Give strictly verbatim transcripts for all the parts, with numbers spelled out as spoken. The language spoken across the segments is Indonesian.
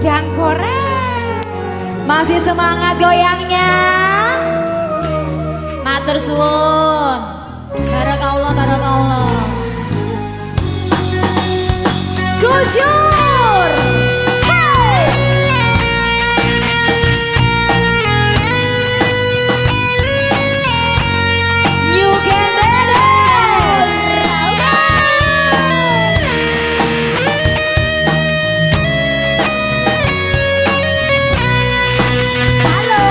Udang goreng. Masih semangat goyangnya. Matur suwun. Barakallah, barakallah. Gujur. Hey. New Genderes. Halo.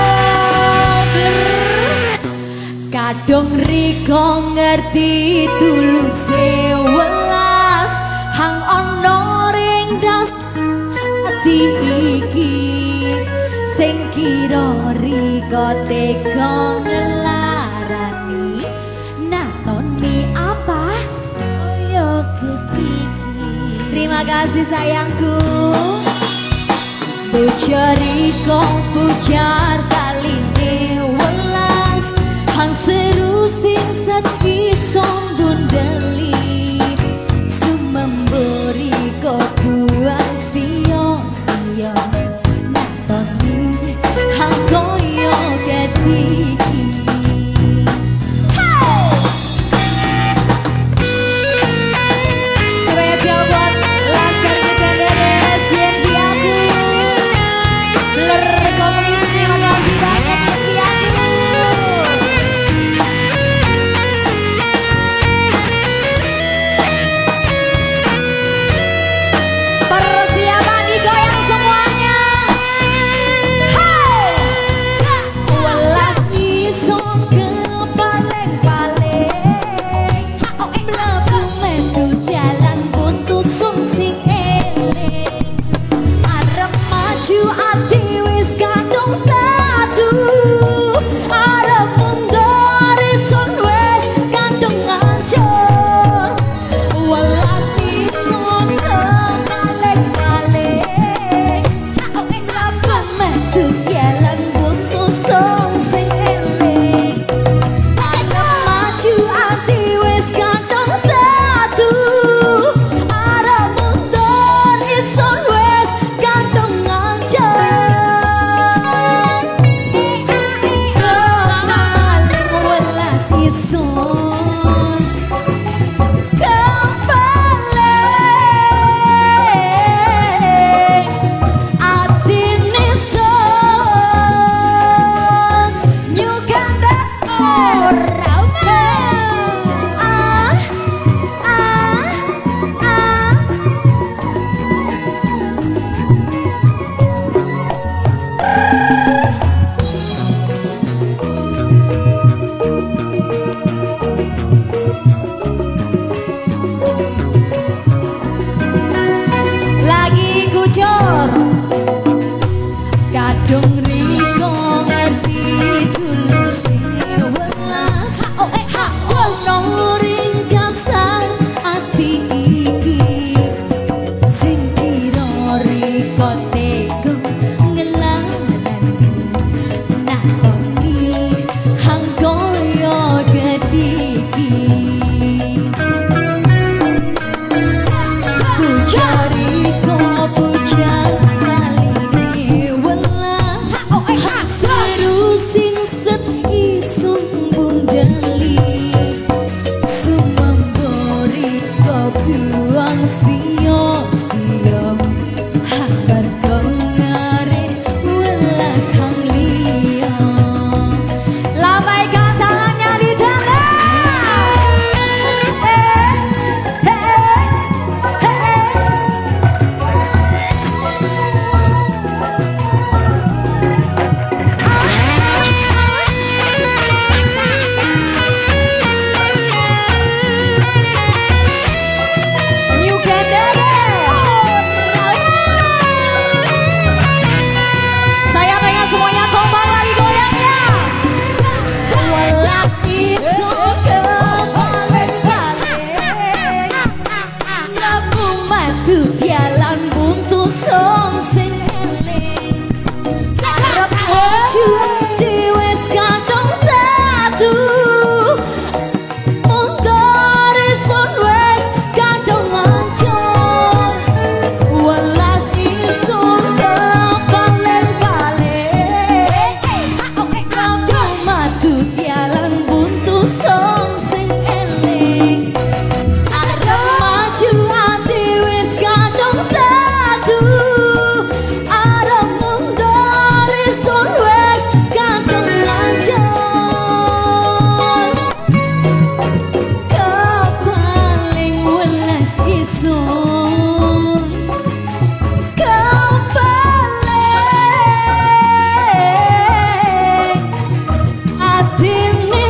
Kadung riko ngerti tuluse welas hang ono ring das ati iki sing kira riko tega ngelarani natoni apa kaya gediki. Terima kasih sayangku. Pujar riko pujar kaline welas hang seru sing sati sombun deli sumemburi kokuan sio-sio natoni hang koyo ketiki. Spesial buat Laskar Genderes yang diaku Ler Community. Terima kasih banyak yang diaku.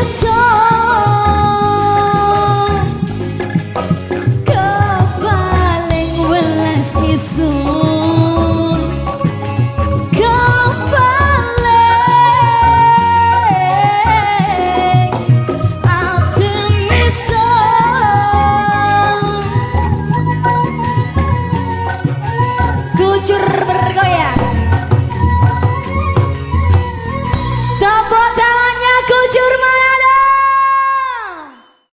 iso